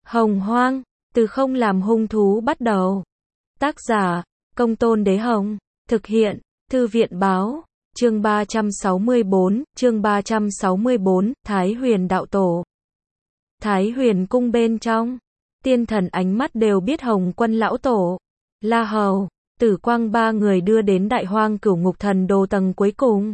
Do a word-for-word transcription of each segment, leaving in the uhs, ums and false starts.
Hồng Hoang, từ không làm hung thú bắt đầu. Tác giả, Công Tôn Đế Hồng. Thực hiện, Thư viện Báo. Chương ba trăm sáu mươi bốn, chương ba trăm sáu mươi bốn, Thái Huyền Đạo Tổ. Thái Huyền cung bên trong, tiên thần ánh mắt đều biết Hồng Quân lão tổ, La Hầu, Tử Quang ba người đưa đến Đại Hoang Cửu Ngục Thần Đồ tầng cuối cùng.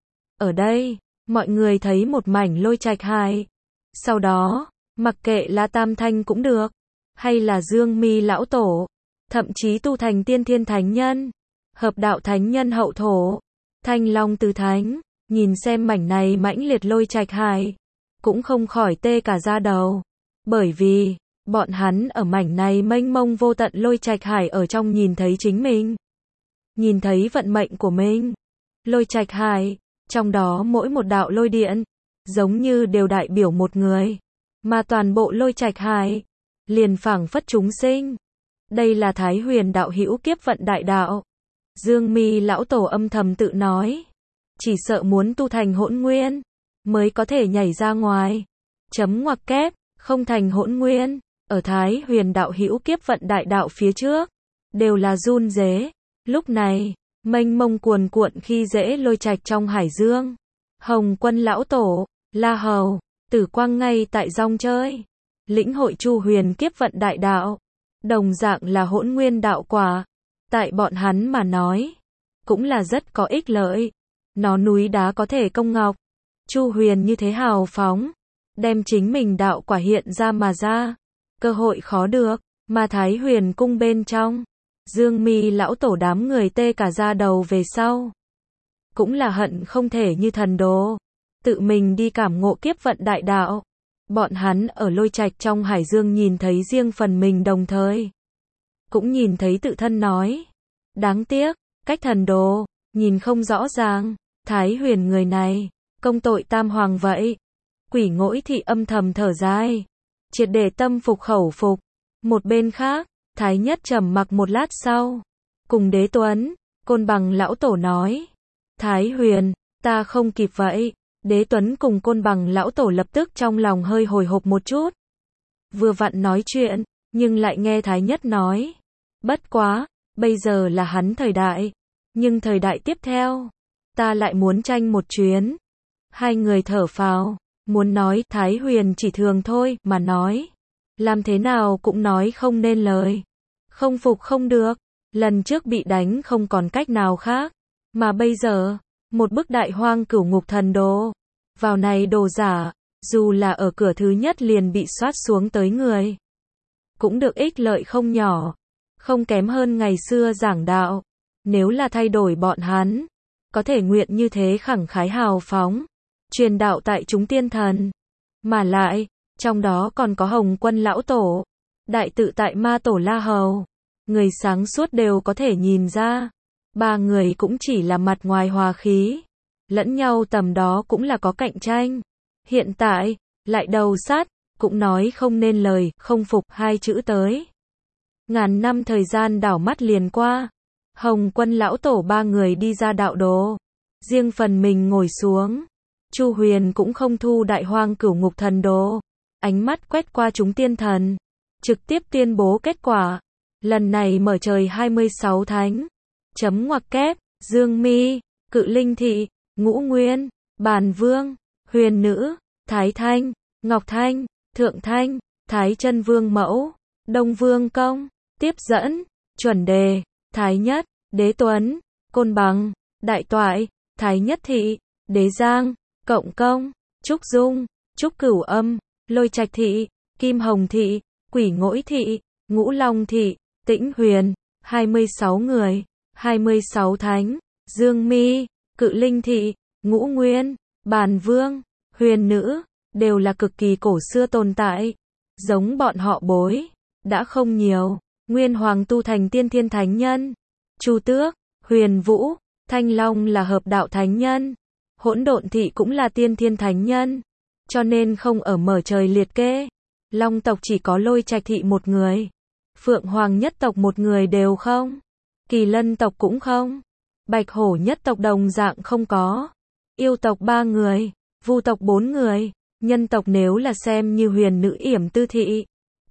Ở đây, mọi người thấy một mảnh lôi trạch hải. Sau đó, mặc kệ là Tam Thanh cũng được, hay là Dương Mi lão tổ, thậm chí tu thành Tiên Thiên Thánh Nhân, Hợp Đạo Thánh Nhân hậu thổ, Thanh Long Tứ Thánh, nhìn xem mảnh này mãnh liệt lôi trạch hải, cũng không khỏi tê cả da đầu, bởi vì bọn hắn ở mảnh này mênh mông vô tận lôi trạch hải ở trong nhìn thấy chính mình, nhìn thấy vận mệnh của mình. Lôi trạch hải, trong đó mỗi một đạo lôi điện, giống như đều đại biểu một người, mà toàn bộ lôi trạch hải, liền phảng phất chúng sinh. Đây là Thái Huyền đạo hữu kiếp vận đại đạo. Dương Mi lão tổ âm thầm tự nói, chỉ sợ muốn tu thành hỗn nguyên, mới có thể nhảy ra ngoài. Chấm ngoặc kép, không thành hỗn nguyên, ở Thái Huyền đạo hữu kiếp vận đại đạo phía trước, đều là run rế. Lúc này, mênh mông cuồn cuộn khi dễ lôi trạch trong hải dương. Hồng Quân lão tổ, La Hầu, Tử Quang ngay tại rong chơi, lĩnh hội Chu Huyền kiếp vận đại đạo, đồng dạng là hỗn nguyên đạo quả. Tại bọn hắn mà nói, cũng là rất có ích lợi. Nó núi đá có thể công ngọc. Chu Huyền như thế hào phóng, đem chính mình đạo quả hiện ra mà ra, cơ hội khó được. Mà Thái Huyền cung bên trong, Dương Mi lão tổ đám người tê cả da đầu về sau, cũng là hận không thể như thần đồ, tự mình đi cảm ngộ kiếp vận đại đạo. Bọn hắn ở lôi trạch trong hải dương nhìn thấy riêng phần mình đồng thời, cũng nhìn thấy tự thân nói, đáng tiếc, cách thần đồ, nhìn không rõ ràng. Thái Huyền người này, công tội tam hoàng vậy. Quỷ Ngỗi Thị âm thầm thở dài, triệt để tâm phục khẩu phục. Một bên khác, Thái Nhất trầm mặc một lát sau, cùng Đế Tuấn, Côn Bằng lão tổ nói, Thái Huyền, ta không kịp vậy. Đế Tuấn cùng Côn Bằng lão tổ lập tức trong lòng hơi hồi hộp một chút. Vừa vặn nói chuyện, nhưng lại nghe Thái Nhất nói, bất quá, bây giờ là hắn thời đại, nhưng thời đại tiếp theo, ta lại muốn tranh một chuyến. Hai người thở phào, muốn nói Thái Huyền chỉ thường thôi mà nói, làm thế nào cũng nói không nên lời. Không phục không được, lần trước bị đánh không còn cách nào khác, mà bây giờ, một bức Đại Hoang Cửu Ngục Thần Đồ, vào này đồ giả, dù là ở cửa thứ nhất liền bị soát xuống tới người, cũng được ích lợi không nhỏ, không kém hơn ngày xưa giảng đạo. Nếu là thay đổi bọn hắn, có thể nguyện như thế khẳng khái hào phóng, truyền đạo tại chúng tiên thần. Mà lại, trong đó còn có Hồng Quân lão tổ, đại tự tại ma tổ La Hầu. Người sáng suốt đều có thể nhìn ra, ba người cũng chỉ là mặt ngoài hòa khí, lẫn nhau tầm đó cũng là có cạnh tranh. Hiện tại, lại đầu sát, cũng nói không nên lời, không phục hai chữ tới. Ngàn năm thời gian đảo mắt liền qua, Hồng Quân lão tổ ba người đi ra đạo đồ, riêng phần mình ngồi xuống. Chu Huyền cũng không thu Đại Hoang Cửu Ngục Thần Đồ, ánh mắt quét qua chúng tiên thần, trực tiếp tuyên bố kết quả. Lần này mở trời hai mươi sáu thánh, chấm ngoặc kép, Dương Mi, Cự Linh Thị, Ngũ Nguyên, Bàn Vương, Huyền Nữ, Thái Thanh, Ngọc Thanh, Thượng Thanh, Thái Chân Vương Mẫu, Đông Vương Công, Tiếp Dẫn, Chuẩn Đề, Thái Nhất, Đế Tuấn, Côn Bằng, Đại Toại, Thái Nhất Thị, Đế Giang, Cộng Công, Trúc Dung, Trúc Cửu Âm, Lôi Trạch Thị, Kim Hồng Thị, Quỷ Ngỗi Thị, Ngũ Long Thị, Tĩnh Huyền, hai mươi sáu người, hai mươi sáu thánh, Dương Mi, Cự Linh Thị, Ngũ Nguyên, Bàn Vương, Huyền Nữ, đều là cực kỳ cổ xưa tồn tại. Giống bọn họ bối, đã không nhiều. Nguyên Hoàng tu thành Tiên Thiên Thánh Nhân, Chu Tước, Huyền Vũ, Thanh Long là Hợp Đạo Thánh Nhân, Hỗn Độn Thị cũng là Tiên Thiên Thánh Nhân, cho nên không ở mở trời liệt kê. Long tộc chỉ có Lôi Trạch Thị một người, Phượng Hoàng nhất tộc một người đều không, Kỳ Lân tộc cũng không, Bạch Hổ nhất tộc đồng dạng không có, Yêu tộc ba người, Vu tộc bốn người, Nhân tộc nếu là xem như Huyền Nữ Yểm Tư Thị,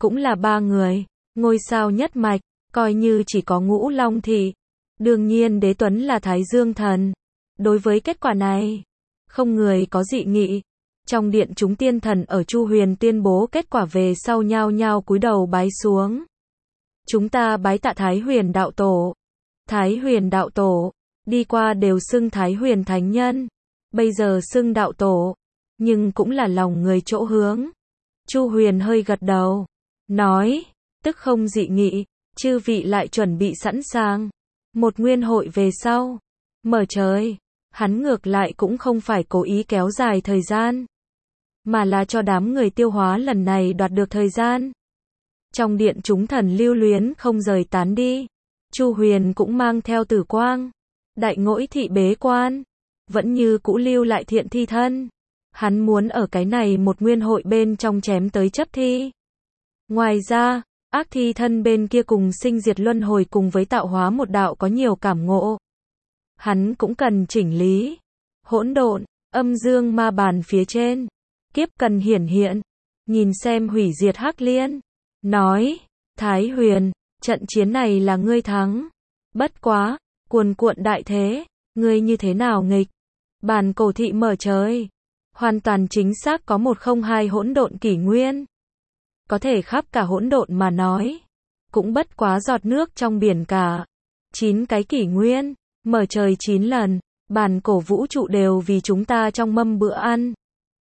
cũng là ba người, ngôi sao nhất mạch, coi như chỉ có Ngũ Long Thị. Đương nhiên Đế Tuấn là Thái Dương Thần. Đối với kết quả này, không người có dị nghị. Trong điện chúng tiên thần ở Chu Huyền tuyên bố kết quả về sau nhao nhao cúi đầu bái xuống. Chúng ta bái tạ Thái Huyền đạo tổ. Thái Huyền đạo tổ, đi qua đều xưng Thái Huyền thánh nhân, bây giờ xưng đạo tổ, nhưng cũng là lòng người chỗ hướng. Chu Huyền hơi gật đầu, nói, tức không dị nghị, chư vị lại chuẩn bị sẵn sàng. Một nguyên hội về sau, mở trời, hắn ngược lại cũng không phải cố ý kéo dài thời gian, mà là cho đám người tiêu hóa lần này đoạt được thời gian. Trong điện chúng thần lưu luyến không rời tán đi. Chu Huyền cũng mang theo Tử Quang, Đại Ngỗi Thị bế quan, vẫn như cũ lưu lại Thiện Thi thân. Hắn muốn ở cái này một nguyên hội bên trong chém tới chấp thi. Ngoài ra, Ác Thi thân bên kia cùng sinh diệt luân hồi cùng với tạo hóa một đạo có nhiều cảm ngộ. Hắn cũng cần chỉnh lý. Hỗn độn, âm dương ma bàn phía trên, kiếp cần hiển hiện, nhìn xem hủy diệt Hắc Liên, nói, Thái Huyền, trận chiến này là ngươi thắng. Bất quá, cuồn cuộn đại thế, ngươi như thế nào nghịch? Bàn cổ thị mở trời, hoàn toàn chính xác có một không hai hỗn độn kỷ nguyên. Có thể khắp cả hỗn độn mà nói, cũng bất quá giọt nước trong biển cả. Chín cái kỷ nguyên, mở trời chín lần, bàn cổ vũ trụ đều vì chúng ta trong mâm bữa ăn.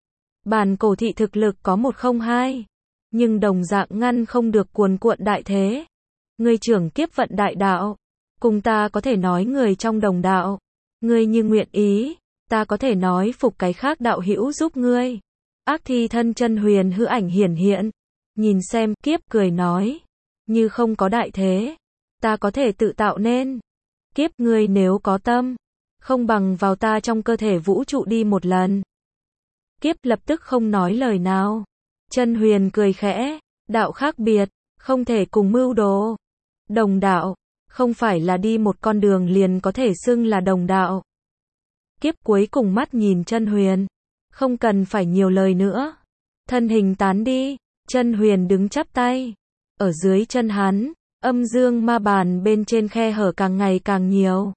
Bàn cổ thị thực lực có một không hai, nhưng đồng dạng ngăn không được cuồn cuộn đại thế. Ngươi trưởng kiếp vận đại đạo, cùng ta có thể nói người trong đồng đạo. Ngươi như nguyện ý, ta có thể nói phục cái khác đạo hữu giúp ngươi. Ác Thi thân chân huyền hư ảnh hiển hiện, nhìn xem kiếp cười nói, như không có đại thế, ta có thể tự tạo nên. Kiếp ngươi nếu có tâm, không bằng vào ta trong cơ thể vũ trụ đi một lần. Kiếp lập tức không nói lời nào. Chân huyền cười khẽ, đạo khác biệt, không thể cùng mưu đồ. Đồng đạo, không phải là đi một con đường liền có thể xưng là đồng đạo. Kiếp cuối cùng mắt nhìn chân huyền, không cần phải nhiều lời nữa. Thân hình tán đi, chân huyền đứng chắp tay. Ở dưới chân hắn, âm dương ma bàn bên trên khe hở càng ngày càng nhiều.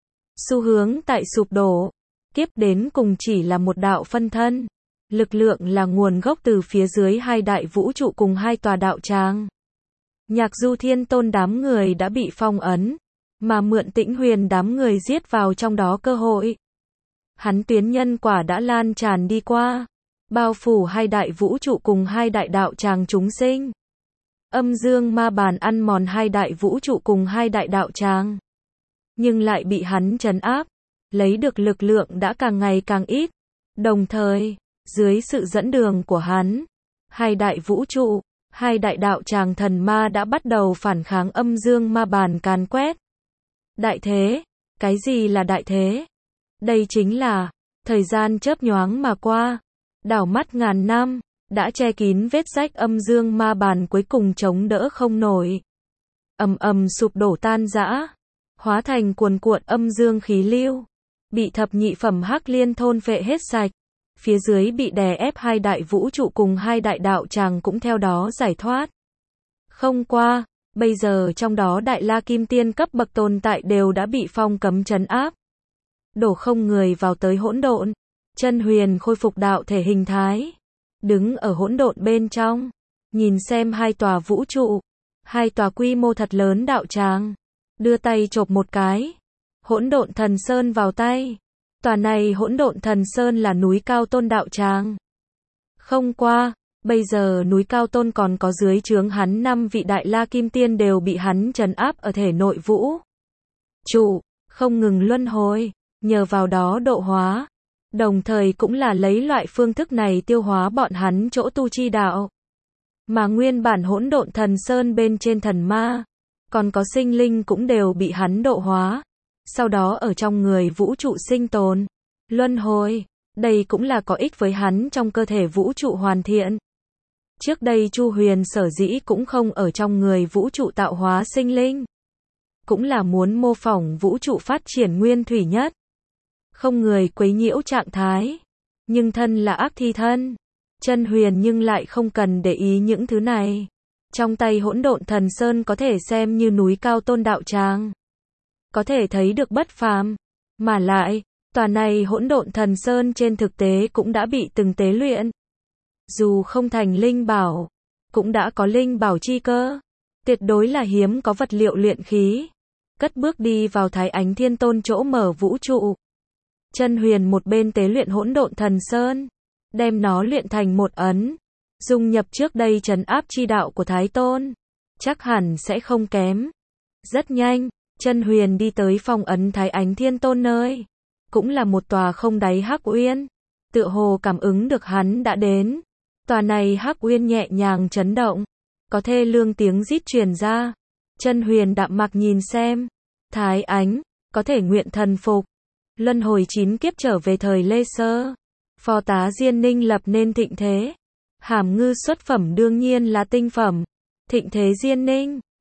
Xu hướng tại sụp đổ, kiếp đến cùng chỉ là một đạo phân thân. Lực lượng là nguồn gốc từ phía dưới hai đại vũ trụ cùng hai tòa đạo tràng. Nhạc Du Thiên Tôn đám người đã bị phong ấn, mà mượn Tĩnh Huyền đám người giết vào trong đó cơ hội. Hắn tuyến nhân quả đã lan tràn đi qua, bao phủ hai đại vũ trụ cùng hai đại đạo tràng chúng sinh. Âm dương ma bàn ăn mòn hai đại vũ trụ cùng hai đại đạo tràng, nhưng lại bị hắn trấn áp, lấy được lực lượng đã càng ngày càng ít. Đồng thời, dưới sự dẫn đường của hắn, hai đại vũ trụ, hai đại đạo tràng thần ma đã bắt đầu phản kháng âm dương ma bàn càn quét. Đại thế, cái gì là đại thế? Đây chính là, thời gian chớp nhoáng mà qua, đảo mắt ngàn năm, đã che kín vết rách âm dương ma bàn cuối cùng chống đỡ không nổi. Ầm ầm sụp đổ tan rã, hóa thành cuồn cuộn âm dương khí lưu, bị thập nhị phẩm Hắc Liên thôn phệ hết sạch. Phía dưới bị đè ép hai đại vũ trụ cùng hai đại đạo tràng cũng theo đó giải thoát. Không qua, bây giờ trong đó đại la kim tiên cấp bậc tồn tại đều đã bị phong cấm trấn áp. Đổ không người vào tới hỗn độn. Chân huyền khôi phục đạo thể hình thái, đứng ở hỗn độn bên trong, nhìn xem hai tòa vũ trụ, hai tòa quy mô thật lớn đạo tràng, đưa tay chộp một cái, hỗn độn thần sơn vào tay. Tòa này hỗn độn thần sơn là núi Cao Tôn đạo tràng. Không qua, bây giờ núi Cao Tôn còn có dưới trướng hắn năm vị đại la kim tiên đều bị hắn trấn áp ở thể nội vũ trụ, không ngừng luân hồi, nhờ vào đó độ hóa, đồng thời cũng là lấy loại phương thức này tiêu hóa bọn hắn chỗ tu chi đạo. Mà nguyên bản hỗn độn thần sơn bên trên thần ma, còn có sinh linh cũng đều bị hắn độ hóa. Sau đó ở trong người vũ trụ sinh tồn, luân hồi, đây cũng là có ích với hắn trong cơ thể vũ trụ hoàn thiện. Trước đây Chu Huyền sở dĩ cũng không ở trong người vũ trụ tạo hóa sinh linh, cũng là muốn mô phỏng vũ trụ phát triển nguyên thủy nhất, không người quấy nhiễu trạng thái. Nhưng thân là Ác Thi thân, chân huyền nhưng lại không cần để ý những thứ này. Trong tay Hỗn Độn Thần Sơn có thể xem như núi cao tôn đạo tràng. Có thể thấy được bất phàm. Mà lại, tòa này Hỗn Độn Thần Sơn trên thực tế cũng đã bị từng tế luyện. Dù không thành linh bảo, cũng đã có linh bảo chi cơ. Tuyệt đối là hiếm có vật liệu luyện khí. Cất bước đi vào Thái Ánh Thiên Tôn chỗ mở vũ trụ. Chân Huyền một bên tế luyện Hỗn Độn Thần Sơn, đem nó luyện thành một ấn, dung nhập trước đây trấn áp chi đạo của Thái Tôn, chắc hẳn sẽ không kém. Rất nhanh, Chân Huyền đi tới phong ấn Thái Ánh Thiên Tôn nơi, cũng là một tòa không đáy hắc uyên, tựa hồ cảm ứng được hắn đã đến. Tòa này hắc uyên nhẹ nhàng chấn động, có thê lương tiếng rít truyền ra. Chân Huyền đạm mặc nhìn xem, Thái Ánh, có thể nguyện thần phục, luân hồi chín kiếp trở về thời Lê Sơ. Phó tá Diên Ninh lập nên thịnh thế. Hàm ngư xuất phẩm đương nhiên là tinh phẩm. Thịnh thế Diên Ninh,